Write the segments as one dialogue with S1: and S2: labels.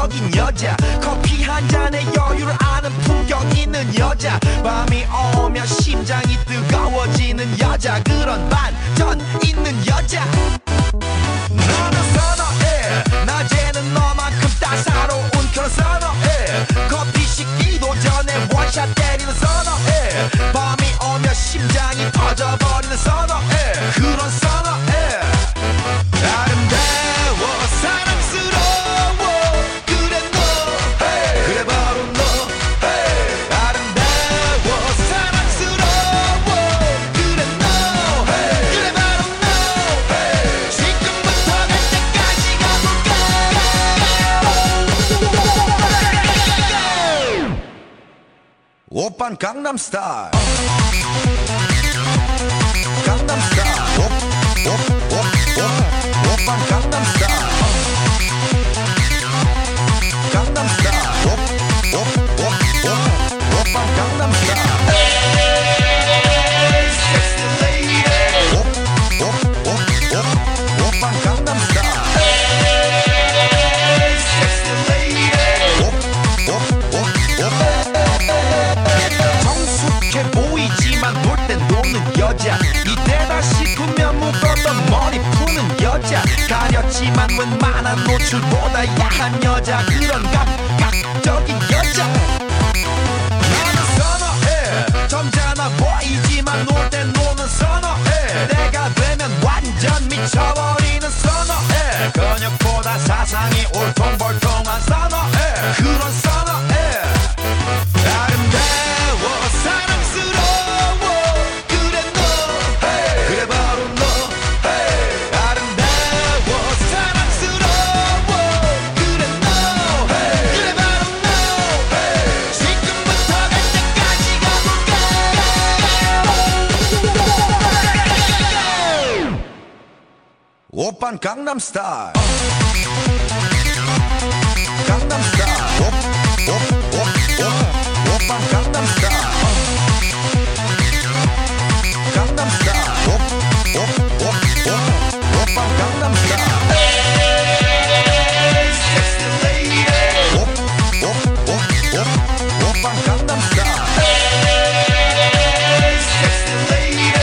S1: 매력적인 여자 커피 한 잔에 여유를 아는 품격 있는 여자 밤이 오면 심장이 뜨거워지는 여자 그런 반전 있는 여자 너는 선어해 낮에는 너만큼 따사로운 그런 선어해 커피 식기도 전에 원샷 때리는 선어해 밤이 오면 심장이 터져버리는 선어해 그런 선어해 아름다워 사랑스러워 그래 너 hey. 그래 바로 너 hey. 아름다워 사랑스러워 그래 너 hey. 그래 바로 너 hey. 지금부터 갈 때까지 가볼까 오빤 강남스타일 강남스타일 오빤 강남스타일 강남스타일 오빤 강남스타일 Sexy lady 오빤 강남스타일 Sexy lady 성숙해 보이지만 놀 땐 노는 여자 이때다 싶으면 묶었던 머리 푸는 여자 가렸지만 웬만한 노출보다 야한 여자 그런 감각적인 여자 나는 선어해 점잖아 보이지만 놀 땐 노는 선어해 내가 되면 완전 미쳐버리는 선어해 근육보다 사상이 울퉁불퉁한 선어해 그런 선어해 아름다워 사랑스러워 그래 너 hey. 그래 바로 너 hey. 아름다워 사랑스러워 그래 너 hey. 그래 바로 너 hey. 지금부터 갈 때까지 가볼까 오빤 강남스타일 강남스타일 오빤 강남스타일 강남스타일 오빤 강남스타일 Sexy lady 오빤 강남스타일 Sexy lady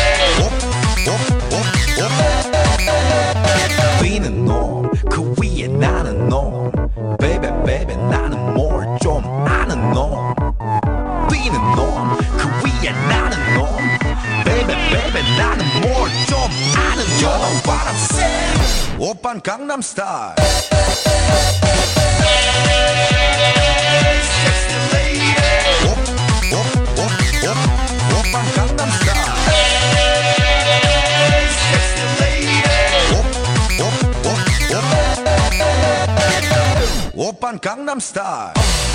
S1: 뛰는 놈 그 위에 나는 놈 Baby baby 나는 뭘 좀 아는 놈 뛰는 놈 그 위에 나는 놈 Baby baby 나는 뭘 좀 아는 You know what I'm saying 오빤 강남스타일 Sexy lady 오빤 강남스타일 Sexy lady 오빤 강남스타일